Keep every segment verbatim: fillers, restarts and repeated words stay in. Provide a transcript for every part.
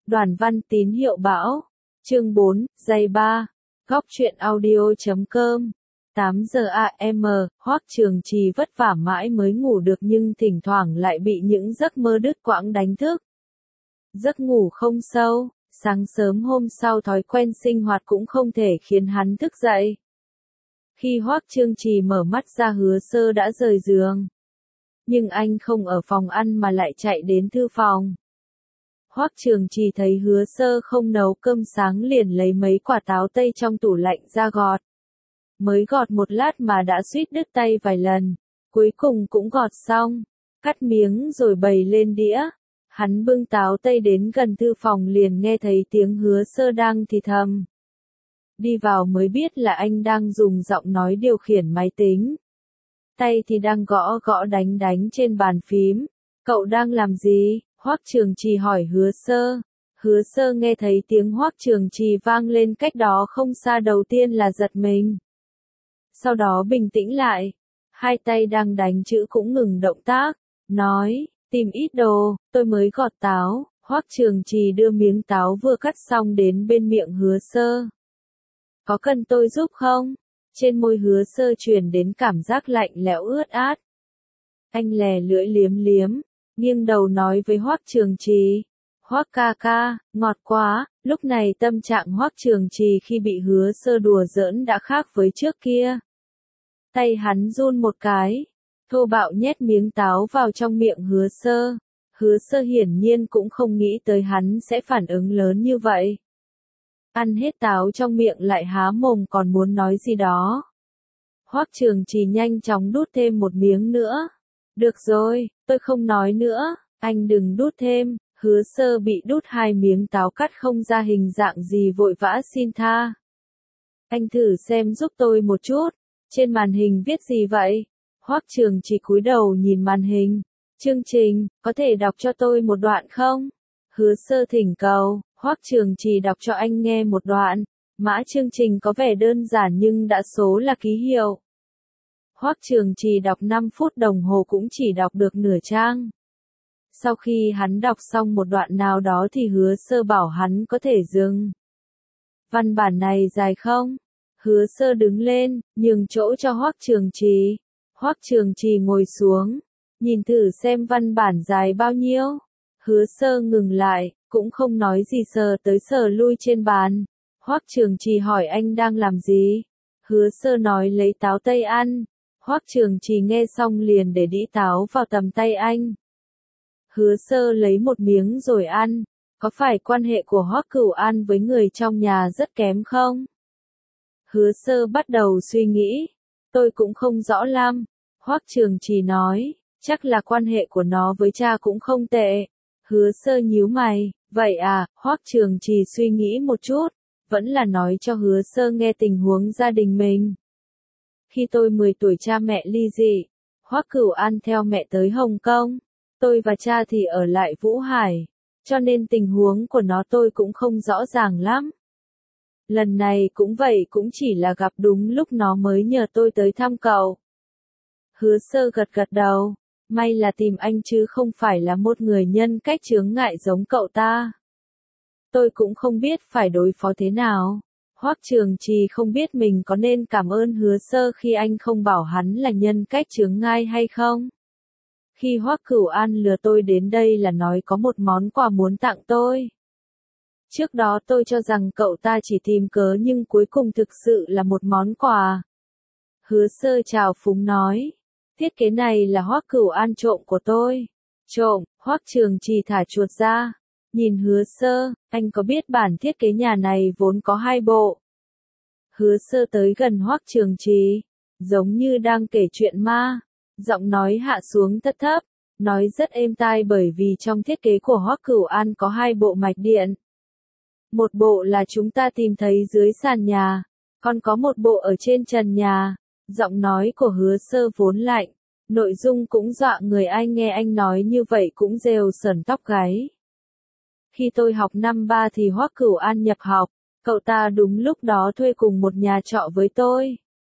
Đoàn văn tín hiệu bão. Chương bốn, giây ba. Góc truyện audio chấm com. tám giờ a em, Hoắc Trường Trì vất vả mãi mới ngủ được nhưng thỉnh thoảng lại bị những giấc mơ đứt quãng đánh thức. Giấc ngủ không sâu, sáng sớm hôm sau thói quen sinh hoạt cũng không thể khiến hắn thức dậy. Khi Hoắc Trường Trì mở mắt ra Hứa Sơ đã rời giường. Nhưng anh không ở phòng ăn mà lại chạy đến thư phòng. Hoắc Trường Trì thấy Hứa Sơ không nấu cơm sáng liền lấy mấy quả táo tây trong tủ lạnh ra gọt. Mới gọt một lát mà đã suýt đứt tay vài lần, cuối cùng cũng gọt xong, cắt miếng rồi bày lên đĩa. Hắn bưng táo tây đến gần thư phòng liền nghe thấy tiếng Hứa Sơ đang thì thầm. Đi vào mới biết là anh đang dùng giọng nói điều khiển máy tính. Tay thì đang gõ gõ đánh đánh trên bàn phím. Cậu đang làm gì? Hoắc Trường Trì hỏi Hứa Sơ. Hứa Sơ nghe thấy tiếng Hoắc Trường Trì vang lên cách đó không xa đầu tiên là giật mình. Sau đó bình tĩnh lại. Hai tay đang đánh chữ cũng ngừng động tác. Nói, tìm ít đồ, tôi mới gọt táo. Hoắc Trường Trì đưa miếng táo vừa cắt xong đến bên miệng Hứa Sơ. Có cần tôi giúp không? Trên môi Hứa Sơ truyền đến cảm giác lạnh lẽo ướt át. Anh lè lưỡi liếm liếm, nghiêng đầu nói với Hoắc Trường Trì. Hoắc ca ca, ngọt quá. Lúc này tâm trạng Hoắc Trường Trì khi bị Hứa Sơ đùa giỡn đã khác với trước kia. Tay hắn run một cái, thô bạo nhét miếng táo vào trong miệng Hứa Sơ. Hứa Sơ hiển nhiên cũng không nghĩ tới hắn sẽ phản ứng lớn như vậy. Ăn hết táo trong miệng lại há mồm còn muốn nói gì đó. Hoắc Trường Trì nhanh chóng đút thêm một miếng nữa. Được rồi, tôi không nói nữa, anh đừng đút thêm. Hứa Sơ bị đút hai miếng táo cắt không ra hình dạng gì vội vã xin tha. Anh thử xem giúp tôi một chút, trên màn hình viết gì vậy? Hoắc Trường Trì cúi đầu nhìn màn hình. Chương trình, có thể đọc cho tôi một đoạn không? Hứa Sơ thỉnh cầu. Hoắc Trường Trì đọc cho anh nghe một đoạn. Mã chương trình có vẻ đơn giản nhưng đã số là ký hiệu. Hoắc Trường Trì đọc năm phút đồng hồ cũng chỉ đọc được nửa trang. Sau khi hắn đọc xong một đoạn nào đó thì Hứa Sơ bảo hắn có thể dừng. Văn bản này dài không? Hứa Sơ đứng lên, nhường chỗ cho Hoắc Trường Trì. Hoắc Trường Trì ngồi xuống, nhìn thử xem văn bản dài bao nhiêu. Hứa Sơ ngừng lại, cũng không nói gì sờ tới sờ lui trên bàn. Hoắc Trường Trì hỏi anh đang làm gì? Hứa Sơ nói lấy táo tây ăn. Hoắc Trường Trì nghe xong liền để đĩ táo vào tầm tay anh. Hứa Sơ lấy một miếng rồi ăn. Có phải quan hệ của Hoắc Cửu An với người trong nhà rất kém không? Hứa Sơ bắt đầu suy nghĩ. Tôi cũng không rõ lắm. Hoắc Trường Trì nói, chắc là quan hệ của nó với cha cũng không tệ. Hứa Sơ nhíu mày, vậy à? Hoắc Trường Trì suy nghĩ một chút, vẫn là nói cho Hứa Sơ nghe tình huống gia đình mình. Khi tôi mười tuổi cha mẹ ly dị, Hoắc Cửu An theo mẹ tới Hồng Kông, tôi và cha thì ở lại Vũ Hải, cho nên tình huống của nó tôi cũng không rõ ràng lắm. Lần này cũng vậy, cũng chỉ là gặp đúng lúc nó mới nhờ tôi tới thăm cậu. Hứa Sơ gật gật đầu, may là tìm anh chứ không phải là một người nhân cách chướng ngại giống cậu ta. Tôi cũng không biết phải đối phó thế nào. Hoắc Trường Trì không biết mình có nên cảm ơn Hứa Sơ khi anh không bảo hắn là nhân cách chướng ngại hay không. Khi Hoắc Cửu An lừa tôi đến đây là nói có một món quà muốn tặng tôi. Trước đó tôi cho rằng cậu ta chỉ tìm cớ nhưng cuối cùng thực sự là một món quà. Hứa Sơ chào phúng nói. Thiết kế này là Hoắc Cửu An trộm của tôi. Trộm? Hoắc Trường Trì thả chuột ra. Nhìn Hứa Sơ, anh có biết bản thiết kế nhà này vốn có hai bộ. Hứa Sơ tới gần Hoắc Trường Trì, giống như đang kể chuyện ma. Giọng nói hạ xuống thấp thấp, nói rất êm tai bởi vì trong thiết kế của Hoắc Cửu An có hai bộ mạch điện. Một bộ là chúng ta tìm thấy dưới sàn nhà, còn có một bộ ở trên trần nhà. Giọng nói của Hứa Sơ vốn lạnh, nội dung cũng dọa người, ai nghe anh nói như vậy cũng rêu sởn tóc gáy. Khi tôi học năm ba thì Hoắc Cửu An nhập học, cậu ta đúng lúc đó thuê cùng một nhà trọ với tôi.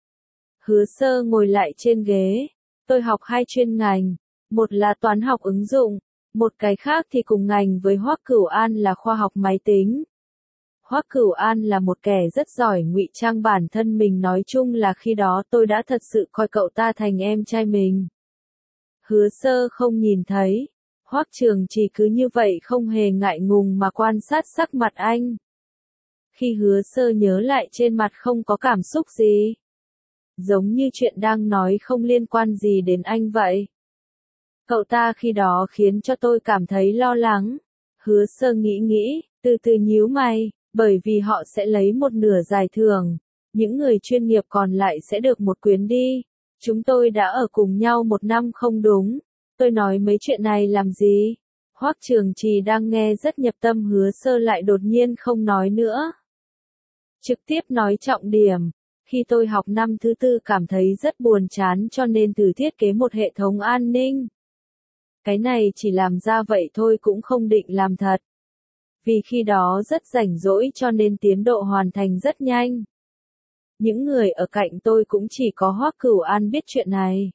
Hứa Sơ ngồi lại trên ghế. Tôi học hai chuyên ngành, một là toán học ứng dụng, Một cái khác thì cùng ngành với Hoắc Cửu An là khoa học máy tính. Hoắc Cửu An là một kẻ rất giỏi ngụy trang bản thân mình, nói chung là khi đó tôi đã thật sự coi cậu ta thành em trai mình. Hứa Sơ không nhìn thấy. Hoắc Trường Trì cứ như vậy không hề ngại ngùng mà quan sát sắc mặt anh. Khi Hứa Sơ nhớ lại trên mặt không có cảm xúc gì. Giống như chuyện đang nói không liên quan gì đến anh vậy. Cậu ta khi đó khiến cho tôi cảm thấy lo lắng. Hứa Sơ nghĩ nghĩ, từ từ nhíu mày, bởi vì họ sẽ lấy một nửa giải thưởng. Những người chuyên nghiệp còn lại sẽ được một quyến đi. Chúng tôi đã ở cùng nhau một năm không đúng. Tôi nói mấy chuyện này làm gì? Hoắc Trường Trì đang nghe rất nhập tâm, Hứa Sơ lại đột nhiên không nói nữa. Trực tiếp nói trọng điểm. Khi tôi học năm thứ tư cảm thấy rất buồn chán cho nên thử thiết kế một hệ thống an ninh. Cái này chỉ làm ra vậy thôi cũng không định làm thật. Vì khi đó rất rảnh rỗi cho nên tiến độ hoàn thành rất nhanh. Những người ở cạnh tôi cũng chỉ có Hoắc Cửu An biết chuyện này.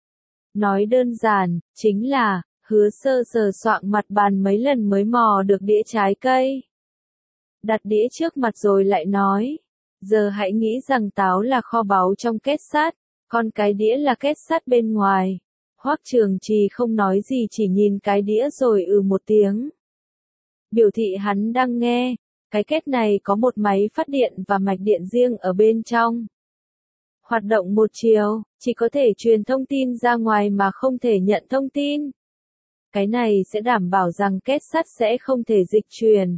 Nói đơn giản, chính là, Hứa Sơ sờ soạng mặt bàn mấy lần mới mò được đĩa trái cây. Đặt đĩa trước mặt rồi lại nói, giờ hãy nghĩ rằng táo là kho báu trong két sắt, còn cái đĩa là két sắt bên ngoài. Hoắc Trường Trì không nói gì chỉ nhìn cái đĩa rồi ừ một tiếng. Biểu thị hắn đang nghe, cái két này có một máy phát điện và mạch điện riêng ở bên trong. Hoạt động một chiều, chỉ có thể truyền thông tin ra ngoài mà không thể nhận thông tin. Cái này sẽ đảm bảo rằng két sắt sẽ không thể dịch truyền.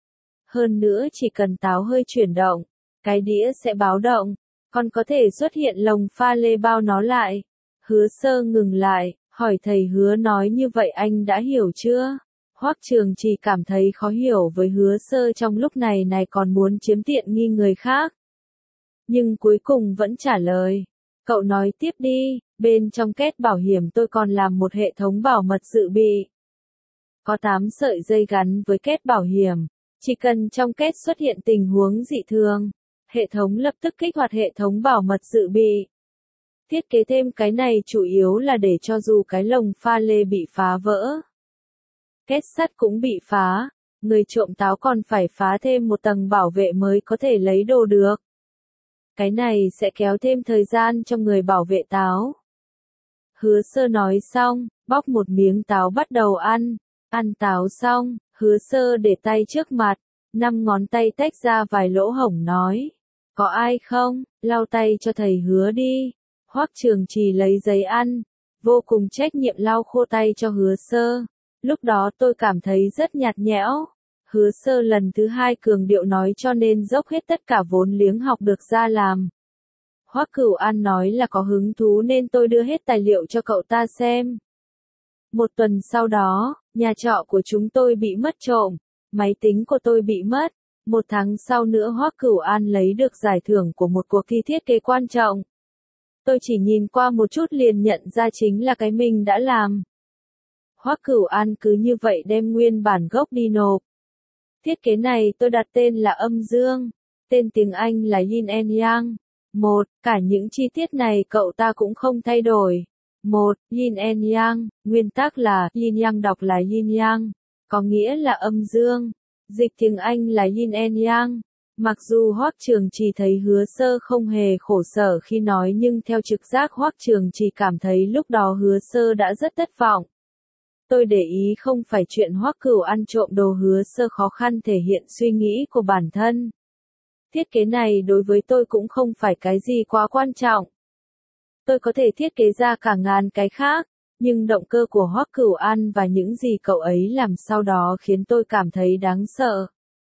Hơn nữa chỉ cần táo hơi chuyển động, cái đĩa sẽ báo động, còn có thể xuất hiện lồng pha lê bao nó lại. Hứa Sơ ngừng lại, hỏi thầy Hứa nói như vậy anh đã hiểu chưa? Hoắc Trường Trì cảm thấy khó hiểu với Hứa Sơ trong lúc này này còn muốn chiếm tiện nghi người khác. Nhưng cuối cùng vẫn trả lời. Cậu nói tiếp đi, bên trong két bảo hiểm tôi còn làm một hệ thống bảo mật dự bị. Có tám sợi dây gắn với két bảo hiểm. Chỉ cần trong két xuất hiện tình huống dị thường, hệ thống lập tức kích hoạt hệ thống bảo mật dự bị. Thiết kế thêm cái này chủ yếu là để cho dù cái lồng pha lê bị phá vỡ, két sắt cũng bị phá, người trộm táo còn phải phá thêm một tầng bảo vệ mới có thể lấy đồ được. Cái này sẽ kéo thêm thời gian cho người bảo vệ táo. Hứa Sơ nói xong, bóc một miếng táo bắt đầu ăn. Ăn táo xong, Hứa Sơ để tay trước mặt, năm ngón tay tách ra vài lỗ hổng nói. Có ai không, lau tay cho thầy Hứa đi. Hoắc Trường Trì lấy giấy ăn, vô cùng trách nhiệm lau khô tay cho Hứa Sơ. Lúc đó tôi cảm thấy rất nhạt nhẽo. Hứa Sơ lần thứ hai cường điệu nói cho nên dốc hết tất cả vốn liếng học được ra làm. Hoắc Cửu An nói là có hứng thú nên tôi đưa hết tài liệu cho cậu ta xem. Một tuần sau đó, nhà trọ của chúng tôi bị mất trộm, máy tính của tôi bị mất. Một tháng sau nữa Hoắc Cửu An lấy được giải thưởng của một cuộc thi thiết kế quan trọng. Tôi chỉ nhìn qua một chút liền nhận ra chính là cái mình đã làm. Hoắc Cửu An cứ như vậy đem nguyên bản gốc đi nộp. Thiết kế này tôi đặt tên là âm dương, tên tiếng Anh là Yin and Yang. Một, cả những chi tiết này cậu ta cũng không thay đổi. Một, Yin and Yang, nguyên tắc là Yin Yang đọc là Yin Yang, có nghĩa là âm dương. Dịch tiếng Anh là Yin and Yang. Mặc dù Hoắc Trường Trì thấy Hứa Sơ không hề khổ sở khi nói nhưng theo trực giác Hoắc Trường Trì cảm thấy lúc đó Hứa Sơ đã rất thất vọng. Tôi để ý không phải chuyện Hoắc Cửu An trộm đồ, Hứa Sơ khó khăn thể hiện suy nghĩ của bản thân. Thiết kế này đối với tôi cũng không phải cái gì quá quan trọng. Tôi có thể thiết kế ra cả ngàn cái khác, nhưng động cơ của Hoắc Cửu An và những gì cậu ấy làm sau đó khiến tôi cảm thấy đáng sợ.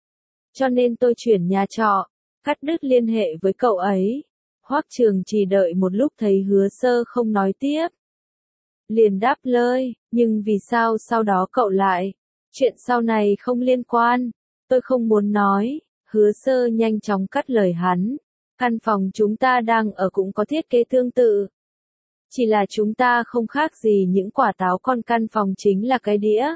Cho nên tôi chuyển nhà trọ, cắt đứt liên hệ với cậu ấy. Hoắc Trường Trì đợi một lúc thấy Hứa Sơ không nói tiếp. Liền đáp lời, nhưng vì sao sau đó cậu lại? Chuyện sau này không liên quan, tôi không muốn nói. Hứa Sơ nhanh chóng cắt lời hắn. Căn phòng chúng ta đang ở cũng có thiết kế tương tự. Chỉ là chúng ta không khác gì những quả táo, con căn phòng chính là cái đĩa.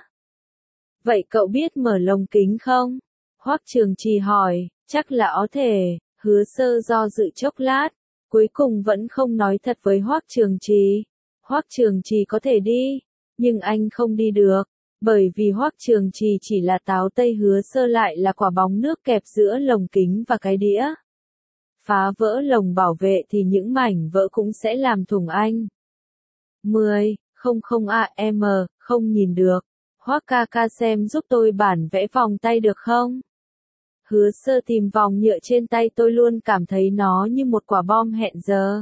Vậy cậu biết mở lồng kính không? Hoắc Trường Trì hỏi, chắc là có thể. Hứa Sơ do dự chốc lát, cuối cùng vẫn không nói thật với Hoắc Trường Trì. Hoắc Trường Trì có thể đi, nhưng anh không đi được. Bởi vì Hoắc Trường Trì chỉ là táo tây, Hứa Sơ lại là quả bóng nước kẹp giữa lồng kính và cái đĩa. Phá vỡ lồng bảo vệ thì những mảnh vỡ cũng sẽ làm thủng anh. mười, không không a em, không nhìn được. Hoắc ca ca xem giúp tôi bản vẽ vòng tay được không? Hứa Sơ tìm vòng nhựa trên tay tôi, luôn cảm thấy nó như một quả bom hẹn giờ.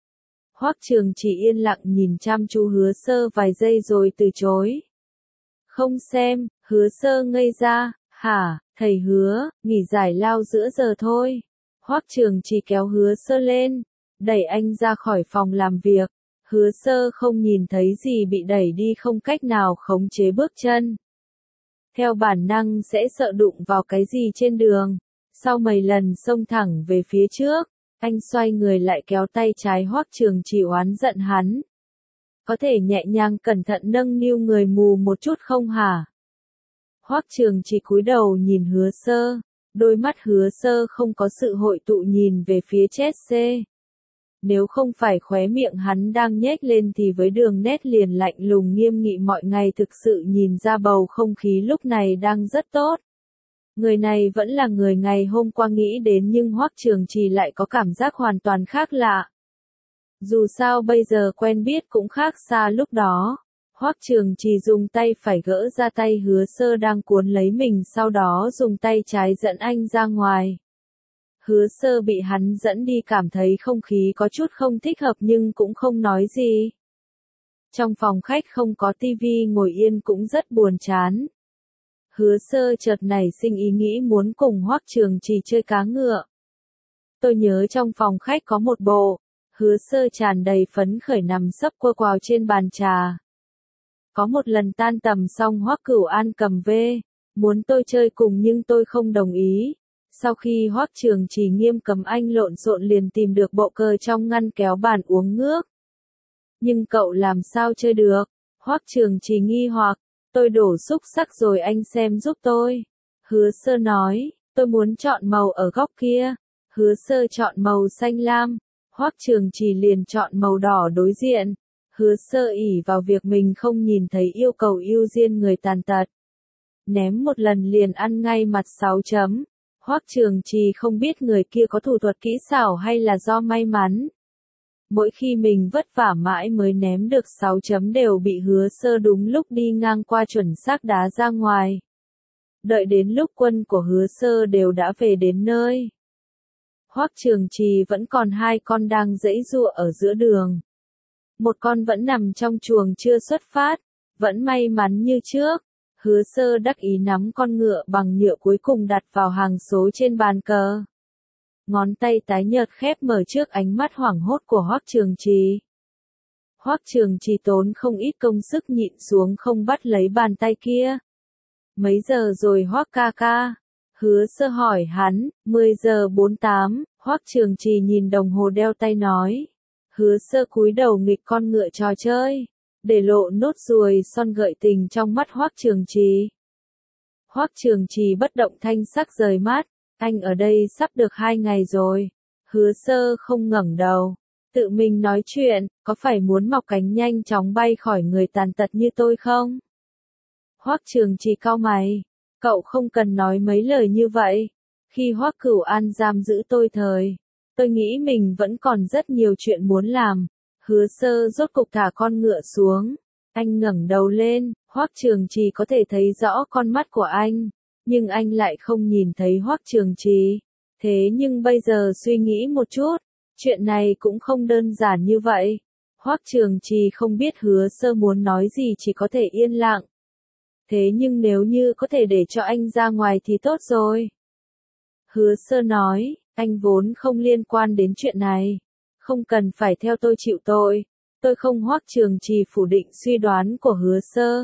Hoắc Trường Trì yên lặng nhìn chăm chú Hứa Sơ vài giây rồi từ chối. Không xem. Hứa Sơ ngây ra. Hả, thầy Hứa, nghỉ giải lao giữa giờ thôi. Hoắc Trường Trì kéo Hứa Sơ lên, đẩy anh ra khỏi phòng làm việc. Hứa Sơ không nhìn thấy gì, bị đẩy đi không cách nào khống chế bước chân. Theo bản năng sẽ sợ đụng vào cái gì trên đường. Sau mấy lần xông thẳng về phía trước, anh xoay người lại kéo tay trái Hoắc Trường Trì oán giận hắn. Có thể nhẹ nhàng cẩn thận nâng niu người mù một chút không hả? Hoắc Trường Trì cúi đầu nhìn Hứa Sơ, đôi mắt Hứa Sơ không có sự hội tụ nhìn về phía Chelsea. Nếu không phải khóe miệng hắn đang nhếch lên thì với đường nét liền lạnh lùng nghiêm nghị mọi ngày thực sự nhìn ra bầu không khí lúc này đang rất tốt. Người này vẫn là người ngày hôm qua nghĩ đến, nhưng Hoắc Trường Trì lại có cảm giác hoàn toàn khác lạ. Dù sao bây giờ quen biết cũng khác xa lúc đó. Hoắc Trường Trì dùng tay phải gỡ ra tay Hứa Sơ đang cuốn lấy mình, sau đó dùng tay trái dẫn anh ra ngoài. Hứa Sơ bị hắn dẫn đi cảm thấy không khí có chút không thích hợp nhưng cũng không nói gì. Trong phòng khách không có tivi, ngồi yên cũng rất buồn chán. Hứa Sơ chợt nảy sinh ý nghĩ muốn cùng Hoắc Trường Trì chơi cá ngựa. Tôi nhớ trong phòng khách có một bộ. Hứa Sơ tràn đầy phấn khởi nằm sấp quơ quào trên bàn trà. Có một lần tan tầm xong Hoắc Cửu An cầm về, muốn tôi chơi cùng nhưng tôi không đồng ý. Sau khi Hoắc Trường Trì nghiêm cấm anh lộn xộn liền tìm được bộ cờ trong ngăn kéo bàn uống nước. Nhưng cậu làm sao chơi được? Hoắc Trường Trì nghi hoặc, tôi đổ xúc sắc rồi anh xem giúp tôi. Hứa Sơ nói, tôi muốn chọn màu ở góc kia. Hứa Sơ chọn màu xanh lam, Hoắc Trường Trì liền chọn màu đỏ đối diện. Hứa Sơ ỷ vào việc mình không nhìn thấy yêu cầu ưu tiên người tàn tật. Ném một lần liền ăn ngay mặt sáu chấm. Hoắc Trường Trì không biết người kia có thủ thuật kỹ xảo hay là do may mắn. Mỗi khi mình vất vả mãi mới ném được sáu chấm đều bị Hứa Sơ đúng lúc đi ngang qua chuẩn xác đá ra ngoài. Đợi đến lúc quân của Hứa Sơ đều đã về đến nơi. Hoắc Trường Trì vẫn còn hai con đang giãy giụa ở giữa đường. Một con vẫn nằm trong chuồng chưa xuất phát, vẫn may mắn như trước. Hứa Sơ đắc ý nắm con ngựa bằng nhựa cuối cùng đặt vào hàng số trên bàn cờ. Ngón tay tái nhợt khép mở trước ánh mắt hoảng hốt của Hoắc Trường Trì. Hoắc Trường Trì tốn không ít công sức nhịn xuống không bắt lấy bàn tay kia. Mấy giờ rồi Hoắc ca ca? Hứa Sơ hỏi hắn. mười giờ bốn mươi tám, Hoắc Trường Trì nhìn đồng hồ đeo tay nói. Hứa Sơ cúi đầu nghịch con ngựa trò chơi, để lộ nốt ruồi son gợi tình trong mắt Hoắc Trường Trì. Hoắc Trường Trì bất động thanh sắc rời mắt, anh ở đây sắp được hai ngày rồi. Hứa Sơ không ngẩng đầu, tự mình nói chuyện, có phải muốn mọc cánh nhanh chóng bay khỏi người tàn tật như tôi không? Hoắc Trường Trì cau mày, cậu không cần nói mấy lời như vậy. Khi Hoắc Cửu An giam giữ tôi thời, tôi nghĩ mình vẫn còn rất nhiều chuyện muốn làm. Hứa Sơ rốt cục thả con ngựa xuống. Anh ngẩng đầu lên, Hoắc Trường Trì có thể thấy rõ con mắt của anh, nhưng anh lại không nhìn thấy Hoắc Trường Trì. Thế nhưng bây giờ suy nghĩ một chút, chuyện này cũng không đơn giản như vậy. Hoắc Trường Trì không biết Hứa Sơ muốn nói gì, chỉ có thể yên lặng. Thế nhưng nếu như có thể để cho anh ra ngoài thì tốt rồi. Hứa Sơ nói, anh vốn không liên quan đến chuyện này. Không cần phải theo tôi chịu tội. Tôi không. Hoắc Trường Trì phủ định suy đoán của Hứa Sơ.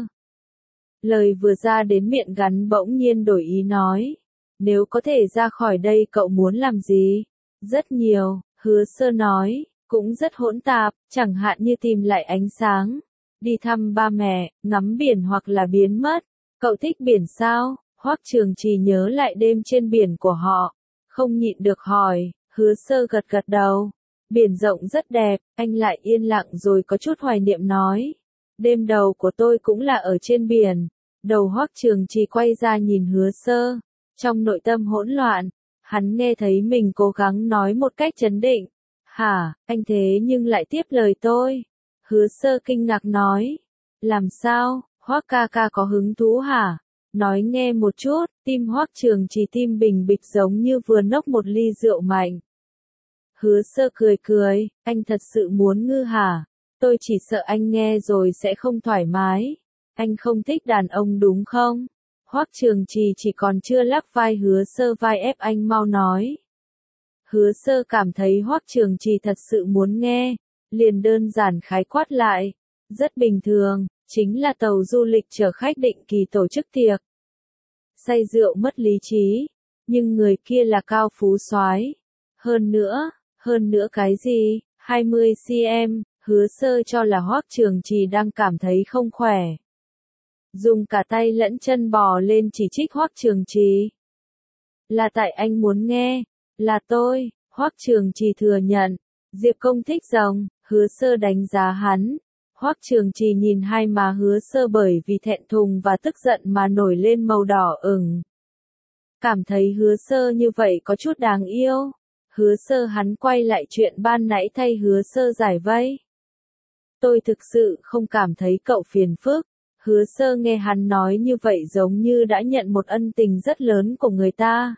Lời vừa ra đến miệng gắn bỗng nhiên đổi ý nói. Nếu có thể ra khỏi đây cậu muốn làm gì? Rất nhiều, Hứa Sơ nói, cũng rất hỗn tạp, chẳng hạn như tìm lại ánh sáng, đi thăm ba mẹ, ngắm biển hoặc là biến mất. Cậu thích biển sao? Hoắc Trường Trì nhớ lại đêm trên biển của họ, không nhịn được hỏi. Hứa Sơ gật gật đầu. Biển rộng rất đẹp. Anh lại yên lặng rồi có chút hoài niệm nói. Đêm đầu của tôi cũng là ở trên biển. Đầu Hoắc Trường Trì quay ra nhìn Hứa Sơ, trong nội tâm hỗn loạn, hắn nghe thấy mình cố gắng nói một cách trấn định. Hả, anh thế nhưng lại tiếp lời tôi. Hứa Sơ kinh ngạc nói. Làm sao, Hoắc ca ca có hứng thú hả? Nói nghe một chút, tim Hoắc Trường Trì tim bình bịch giống như vừa nốc một ly rượu mạnh. Hứa Sơ cười cười, anh thật sự muốn ngư hả? Tôi chỉ sợ anh nghe rồi sẽ không thoải mái. Anh không thích đàn ông đúng không? Hoắc Trường Trì chỉ còn chưa lắp vai Hứa Sơ vai ép anh mau nói. Hứa Sơ cảm thấy Hoắc Trường Trì thật sự muốn nghe, liền đơn giản khái quát lại. Rất bình thường, chính là tàu du lịch chở khách định kỳ tổ chức tiệc. Say rượu mất lý trí, nhưng người kia là cao phú soái. Hơn nữa, hơn nữa cái gì? hai mươi xăng-ti-mét, Hứa Sơ cho là Hoắc Trường Trì đang cảm thấy không khỏe. Dùng cả tay lẫn chân bò lên chỉ trích Hoắc Trường Trì. Là tại anh muốn nghe, là tôi, Hoắc Trường Trì thừa nhận. Diệp Công thích rồng, Hứa Sơ đánh giá hắn. Hoắc Trường Trì nhìn hai má Hứa Sơ bởi vì thẹn thùng và tức giận mà nổi lên màu đỏ ửng. Cảm thấy Hứa Sơ như vậy có chút đáng yêu. Hứa Sơ hắn quay lại chuyện ban nãy thay Hứa Sơ giải vây. Tôi thực sự không cảm thấy cậu phiền phức. Hứa Sơ nghe hắn nói như vậy giống như đã nhận một ân tình rất lớn của người ta.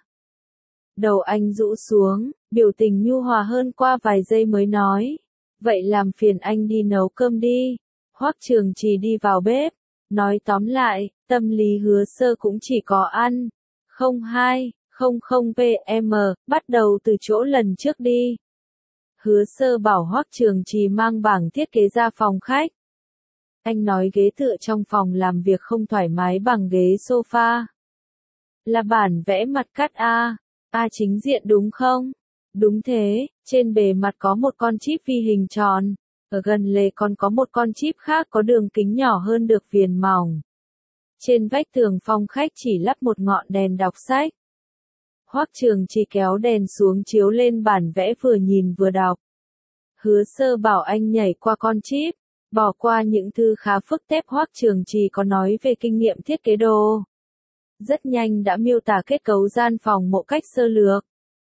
Đầu anh rũ xuống, biểu tình nhu hòa hơn qua vài giây mới nói. Vậy làm phiền anh đi nấu cơm đi. Hoắc Trường Trì đi vào bếp. Nói tóm lại, tâm lý Hứa Sơ cũng chỉ có ăn. không hai, không không pm, bắt đầu từ chỗ lần trước đi. Hứa Sơ bảo Hoắc Trường Trì mang bảng thiết kế ra phòng khách. Anh nói ghế tựa trong phòng làm việc không thoải mái bằng ghế sofa. Là bản vẽ mặt cắt A. A chính diện đúng không? Đúng thế, trên bề mặt có một con chip vi hình tròn. Ở gần lề còn có một con chip khác có đường kính nhỏ hơn được viền mỏng. Trên vách tường phòng khách chỉ lắp một ngọn đèn đọc sách. Hoắc Trường Trì kéo đèn xuống chiếu lên bản vẽ vừa nhìn vừa đọc. Hứa Sơ bảo anh nhảy qua con chip, bỏ qua những thứ khá phức tạp. Hoắc Trường Trì có nói về kinh nghiệm thiết kế đồ. Rất nhanh đã miêu tả kết cấu gian phòng một cách sơ lược.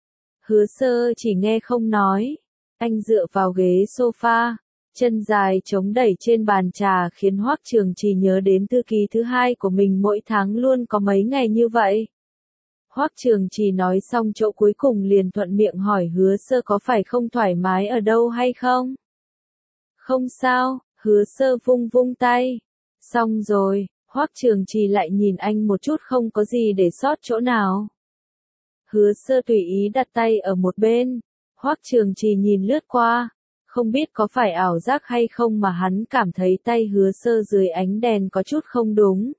Hứa Sơ chỉ nghe không nói. Anh dựa vào ghế sofa, chân dài chống đẩy trên bàn trà khiến Hoắc Trường Trì nhớ đến thư ký thứ hai của mình mỗi tháng luôn có mấy ngày như vậy. Hoắc Trường Trì nói xong chỗ cuối cùng liền thuận miệng hỏi Hứa Sơ có phải không thoải mái ở đâu hay không? Không sao, Hứa Sơ vung vung tay. Xong rồi, Hoắc Trường Trì lại nhìn anh một chút không có gì để sót chỗ nào. Hứa Sơ tùy ý đặt tay ở một bên. Hoắc Trường Trì nhìn lướt qua. Không biết có phải ảo giác hay không mà hắn cảm thấy tay Hứa Sơ dưới ánh đèn có chút không đúng.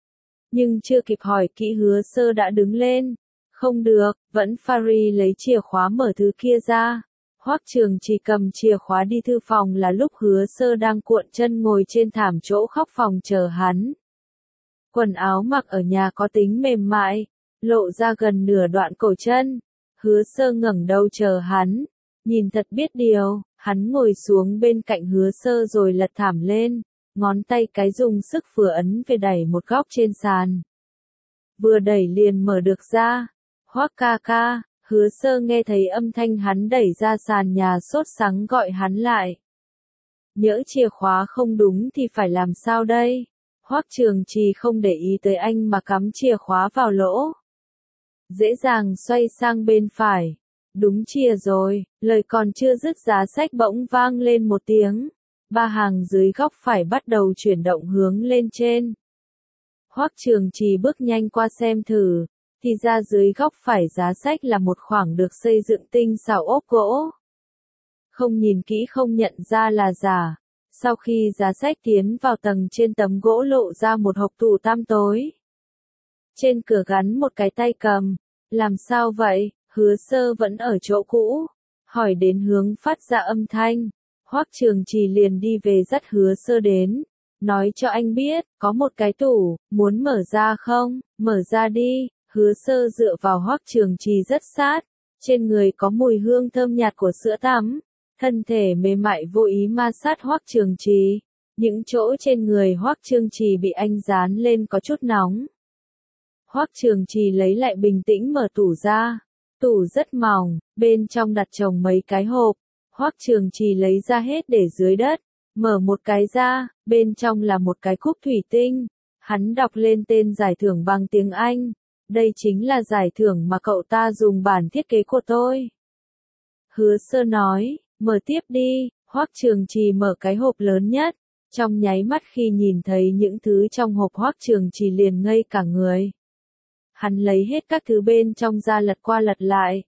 Nhưng chưa kịp hỏi kỹ Hứa Sơ đã đứng lên. Không được, vẫn Fari lấy chìa khóa mở thứ kia ra. Hoắc Trường Trì cầm chìa khóa đi thư phòng là lúc Hứa Sơ đang cuộn chân ngồi trên thảm chỗ khóc phòng chờ hắn. Quần áo mặc ở nhà có tính mềm mại, lộ ra gần nửa đoạn cổ chân. Hứa Sơ ngẩng đầu chờ hắn, nhìn thật biết điều, hắn ngồi xuống bên cạnh Hứa Sơ rồi lật thảm lên, ngón tay cái dùng sức vừa ấn về đẩy một góc trên sàn. Vừa đẩy liền mở được ra. Hoắc ca ca, Hứa Sơ nghe thấy âm thanh hắn đẩy ra sàn nhà sốt sắng gọi hắn lại. Nhỡ chìa khóa không đúng thì phải làm sao đây? Hoắc Trường Trì không để ý tới anh mà cắm chìa khóa vào lỗ. Dễ dàng xoay sang bên phải. Đúng chìa rồi, lời còn chưa dứt giá sách bỗng vang lên một tiếng. Ba hàng dưới góc phải bắt đầu chuyển động hướng lên trên. Hoắc Trường Trì bước nhanh qua xem thử, thì ra dưới góc phải giá sách là một khoảng được xây dựng tinh xảo ốp gỗ. Không nhìn kỹ không nhận ra là giả. Sau khi giá sách tiến vào tầng trên tấm gỗ lộ ra một hộc tủ tăm tối. Trên cửa gắn một cái tay cầm. Làm sao vậy? Hứa Sơ vẫn ở chỗ cũ. Hỏi đến hướng phát ra âm thanh. Hoắc Trường Trì liền đi về dắt Hứa Sơ đến. Nói cho anh biết, có một cái tủ, muốn mở ra không? Mở ra đi. Hứa Sơ dựa vào Hoắc Trường Trì rất sát. Trên người có mùi hương thơm nhạt của sữa tắm. Thân thể mềm mại vô ý ma sát Hoắc Trường Trì. Những chỗ trên người Hoắc Trường Trì bị anh dán lên có chút nóng. Hoắc Trường Trì lấy lại bình tĩnh mở tủ ra. Tủ rất mỏng, bên trong đặt chồng mấy cái hộp. Hoắc Trường Trì lấy ra hết để dưới đất. Mở một cái ra, bên trong là một cái cúp thủy tinh. Hắn đọc lên tên giải thưởng bằng tiếng Anh. Đây chính là giải thưởng mà cậu ta dùng bản thiết kế của tôi. Hứa Sơ nói, mở tiếp đi. Hoắc Trường Trì mở cái hộp lớn nhất. Trong nháy mắt khi nhìn thấy những thứ trong hộp, Hoắc Trường Trì liền ngây cả người. Hắn lấy hết các thứ bên trong ra lật qua lật lại.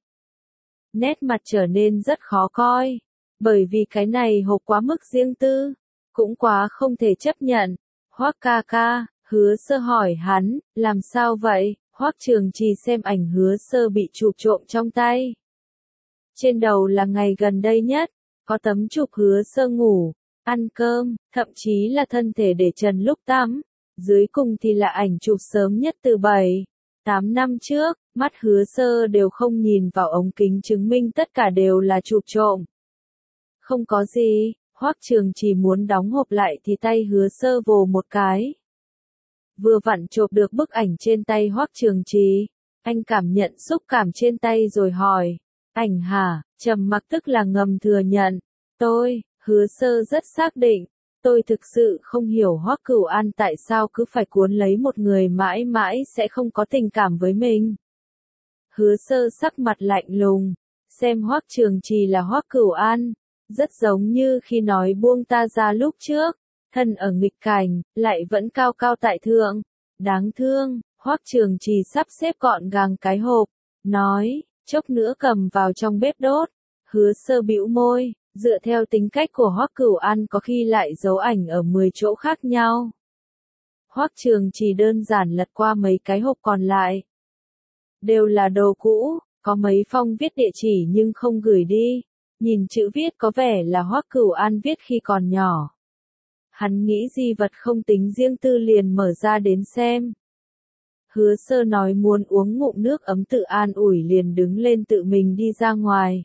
Nét mặt trở nên rất khó coi. Bởi vì cái này hộp quá mức riêng tư. Cũng quá không thể chấp nhận. Hoắc ca ca, Hứa Sơ hỏi hắn, làm sao vậy? Hoắc Trường Trì xem ảnh Hứa Sơ bị chụp trộm trong tay. Trên đầu là ngày gần đây nhất. Có tấm chụp Hứa Sơ ngủ, ăn cơm, thậm chí là thân thể để trần lúc tắm. Dưới cùng thì là ảnh chụp sớm nhất từ bảy, tám năm trước, mắt Hứa Sơ đều không nhìn vào ống kính chứng minh tất cả đều là chụp trộm. Không có gì, Hoắc Trường Trì muốn đóng hộp lại thì tay Hứa Sơ vồ một cái. Vừa vặn chộp được bức ảnh trên tay Hoắc Trường Trì. Anh cảm nhận xúc cảm trên tay rồi hỏi, ảnh hả? Trầm mặc tức là ngầm thừa nhận. Tôi, Hứa Sơ rất xác định. Tôi thực sự không hiểu Hoắc Cửu An tại sao cứ phải cuốn lấy một người mãi mãi sẽ không có tình cảm với mình. Hứa Sơ sắc mặt lạnh lùng, xem Hoắc Trường Trì là Hoắc Cửu An, rất giống như khi nói buông ta ra lúc trước, thân ở nghịch cảnh, lại vẫn cao cao tại thượng. Đáng thương, Hoắc Trường Trì sắp xếp gọn gàng cái hộp, nói, chốc nữa cầm vào trong bếp đốt. Hứa Sơ bĩu môi. Dựa theo tính cách của Hoắc Cửu An có khi lại giấu ảnh ở mười chỗ khác nhau. Hoắc Trường Trì đơn giản lật qua mấy cái hộp còn lại. Đều là đồ cũ, có mấy phong viết địa chỉ nhưng không gửi đi. Nhìn chữ viết có vẻ là Hoắc Cửu An viết khi còn nhỏ. Hắn nghĩ di vật không tính riêng tư liền mở ra đến xem. Hứa Sơ nói muốn uống ngụm nước ấm tự an ủi liền đứng lên tự mình đi ra ngoài.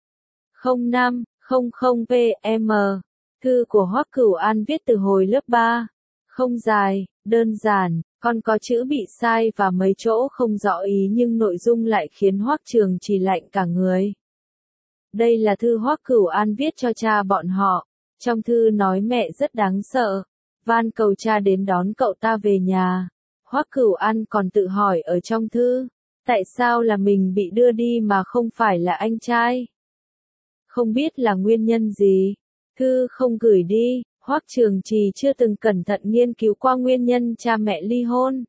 không năm không không P M. Thư của Hoắc Cửu An viết từ hồi lớp ba. Không dài, đơn giản, còn có chữ bị sai và mấy chỗ không rõ ý nhưng nội dung lại khiến Hoắc Trường Trì lạnh cả người. Đây là thư Hoắc Cửu An viết cho cha bọn họ. Trong thư nói mẹ rất đáng sợ, van cầu cha đến đón cậu ta về nhà. Hoắc Cửu An còn tự hỏi ở trong thư, tại sao là mình bị đưa đi mà không phải là anh trai? Không biết là nguyên nhân gì, thư không gửi đi. Hoắc Trường Trì chưa từng cẩn thận nghiên cứu qua nguyên nhân cha mẹ ly hôn.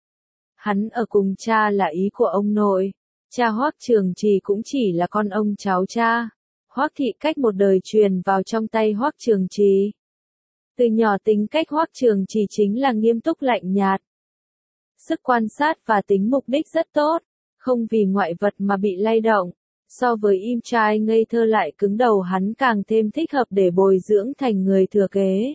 Hắn ở cùng cha là ý của ông nội, cha Hoắc Trường Trì cũng chỉ là con ông cháu cha. Hoắc thị cách một đời truyền vào trong tay Hoắc Trường Trì. Từ nhỏ tính cách Hoắc Trường Trì chính là nghiêm túc lạnh nhạt. Sức quan sát và tính mục đích rất tốt, không vì ngoại vật mà bị lay động. So với im trai ngây thơ lại cứng đầu, hắn càng thêm thích hợp để bồi dưỡng thành người thừa kế.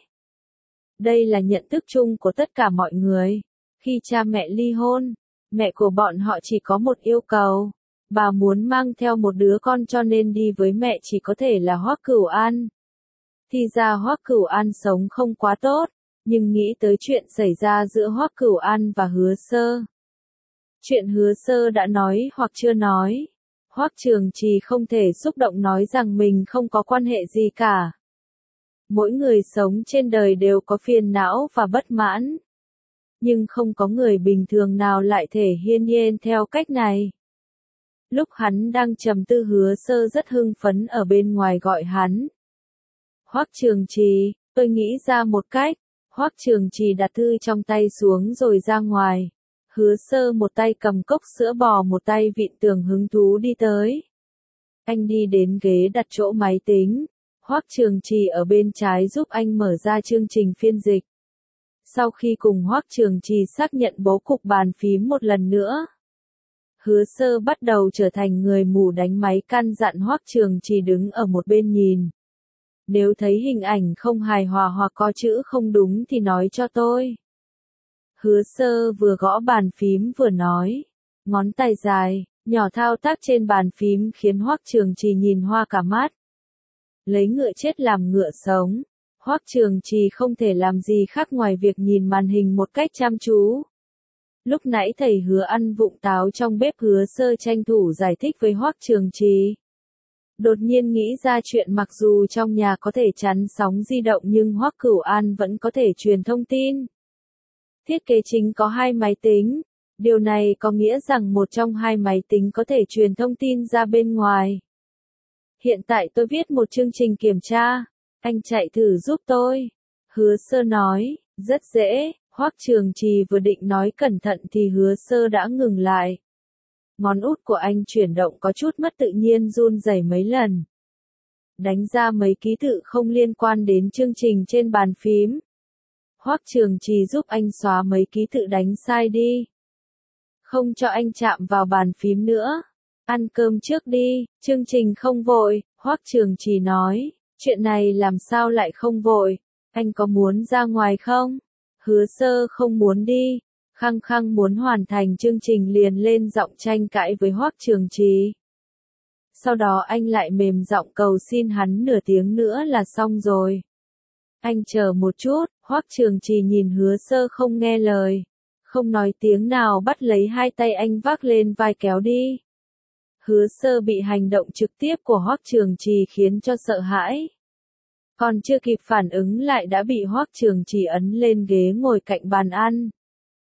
Đây là nhận thức chung của tất cả mọi người. Khi cha mẹ ly hôn, mẹ của bọn họ chỉ có một yêu cầu. Bà muốn mang theo một đứa con cho nên đi với mẹ chỉ có thể là Hoắc Cửu An. Thì ra Hoắc Cửu An sống không quá tốt, nhưng nghĩ tới chuyện xảy ra giữa Hoắc Cửu An và Hứa Sơ. Chuyện Hứa Sơ đã nói hoặc chưa nói. Hoắc Trường Trì không thể xúc động nói rằng mình không có quan hệ gì cả. Mỗi người sống trên đời đều có phiền não và bất mãn. Nhưng không có người bình thường nào lại thể hiên nhiên theo cách này. Lúc hắn đang trầm tư, Hứa Sơ rất hưng phấn ở bên ngoài gọi hắn. Hoắc Trường Trì, tôi nghĩ ra một cách. Hoắc Trường Trì đặt thư trong tay xuống rồi ra ngoài. Hứa Sơ một tay cầm cốc sữa bò một tay vịn tường hứng thú đi tới. Anh đi đến ghế đặt chỗ máy tính. Hoắc Trường Trì ở bên trái giúp anh mở ra chương trình phiên dịch. Sau khi cùng Hoắc Trường Trì xác nhận bố cục bàn phím một lần nữa, Hứa Sơ bắt đầu trở thành người mù đánh máy, căn dặn Hoắc Trường Trì đứng ở một bên nhìn. Nếu thấy hình ảnh không hài hòa hoặc có chữ không đúng thì nói cho tôi. Hứa Sơ vừa gõ bàn phím vừa nói. Ngón tay dài, nhỏ thao tác trên bàn phím khiến Hoắc Trường Trì nhìn hoa cả mắt. Lấy ngựa chết làm ngựa sống. Hoắc Trường Trì không thể làm gì khác ngoài việc nhìn màn hình một cách chăm chú. Lúc nãy thầy Hứa ăn vụng táo trong bếp, Hứa Sơ tranh thủ giải thích với Hoắc Trường Trì. Đột nhiên nghĩ ra chuyện mặc dù trong nhà có thể chắn sóng di động nhưng Hoắc Cửu An vẫn có thể truyền thông tin. Thiết kế chính có hai máy tính. Điều này có nghĩa rằng một trong hai máy tính có thể truyền thông tin ra bên ngoài. Hiện tại tôi viết một chương trình kiểm tra. Anh chạy thử giúp tôi. Hứa Sơ nói, rất dễ. Hoắc Trường Trì vừa định nói cẩn thận thì Hứa Sơ đã ngừng lại. Ngón út của anh chuyển động có chút mất tự nhiên, run rẩy mấy lần. Đánh ra mấy ký tự không liên quan đến chương trình trên bàn phím. Hoắc Trường Trì giúp anh xóa mấy ký tự đánh sai đi. Không cho anh chạm vào bàn phím nữa. Ăn cơm trước đi, chương trình không vội, Hoắc Trường Trì nói. Chuyện này làm sao lại không vội? Anh có muốn ra ngoài không? Hứa Sơ không muốn đi. Khăng khăng muốn hoàn thành chương trình liền lên giọng tranh cãi với Hoắc Trường Trì. Sau đó anh lại mềm giọng cầu xin hắn nửa tiếng nữa là xong rồi. Anh chờ một chút, Hoắc Trường Trì nhìn Hứa Sơ không nghe lời. Không nói tiếng nào, bắt lấy hai tay anh vác lên vai kéo đi. Hứa Sơ bị hành động trực tiếp của Hoắc Trường Trì khiến cho sợ hãi. Còn chưa kịp phản ứng lại đã bị Hoắc Trường Trì ấn lên ghế ngồi cạnh bàn ăn.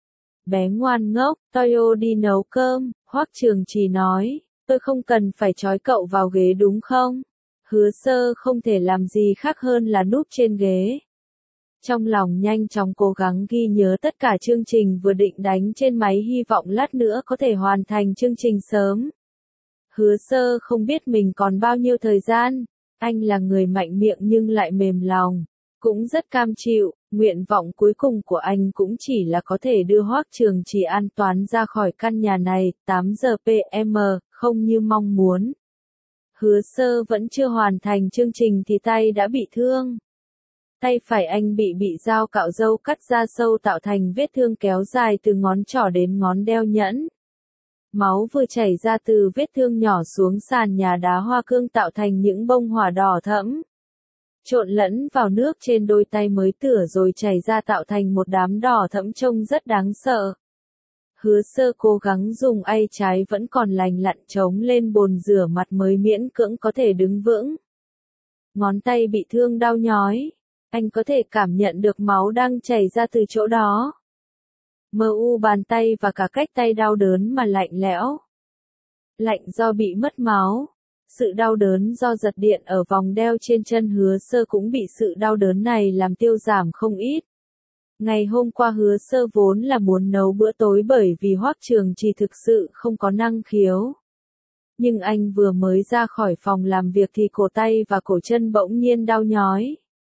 Bé ngoan ngốc, Toyo đi nấu cơm, Hoắc Trường Trì nói, tôi không cần phải trói cậu vào ghế đúng không? Hứa Sơ không thể làm gì khác hơn là núp trên ghế. Trong lòng nhanh chóng cố gắng ghi nhớ tất cả chương trình vừa định đánh trên máy, hy vọng lát nữa có thể hoàn thành chương trình sớm. Hứa Sơ không biết mình còn bao nhiêu thời gian, anh là người mạnh miệng nhưng lại mềm lòng, cũng rất cam chịu, nguyện vọng cuối cùng của anh cũng chỉ là có thể đưa Hoắc Trường Trì an toàn ra khỏi căn nhà này, tám giờ pê em, không như mong muốn. Hứa Sơ vẫn chưa hoàn thành chương trình thì tay đã bị thương. Tay phải anh bị bị dao cạo râu cắt ra sâu tạo thành vết thương kéo dài từ ngón trỏ đến ngón đeo nhẫn. Máu vừa chảy ra từ vết thương nhỏ xuống sàn nhà đá hoa cương tạo thành những bông hỏa đỏ thẫm. Trộn lẫn vào nước trên đôi tay mới tửa rồi chảy ra tạo thành một đám đỏ thẫm trông rất đáng sợ. Hứa Sơ cố gắng dùng tay trái vẫn còn lành lặn chống lên bồn rửa mặt mới miễn cưỡng có thể đứng vững. Ngón tay bị thương đau nhói. Anh có thể cảm nhận được máu đang chảy ra từ chỗ đó. Mờ u bàn tay và cả cách tay đau đớn mà lạnh lẽo. Lạnh do bị mất máu. Sự đau đớn do giật điện ở vòng đeo trên chân Hứa Sơ cũng bị sự đau đớn này làm tiêu giảm không ít. Ngày hôm qua Hứa Sơ vốn là muốn nấu bữa tối bởi vì Hoắc Trường Trì thực sự không có năng khiếu. Nhưng anh vừa mới ra khỏi phòng làm việc thì cổ tay và cổ chân bỗng nhiên đau nhói.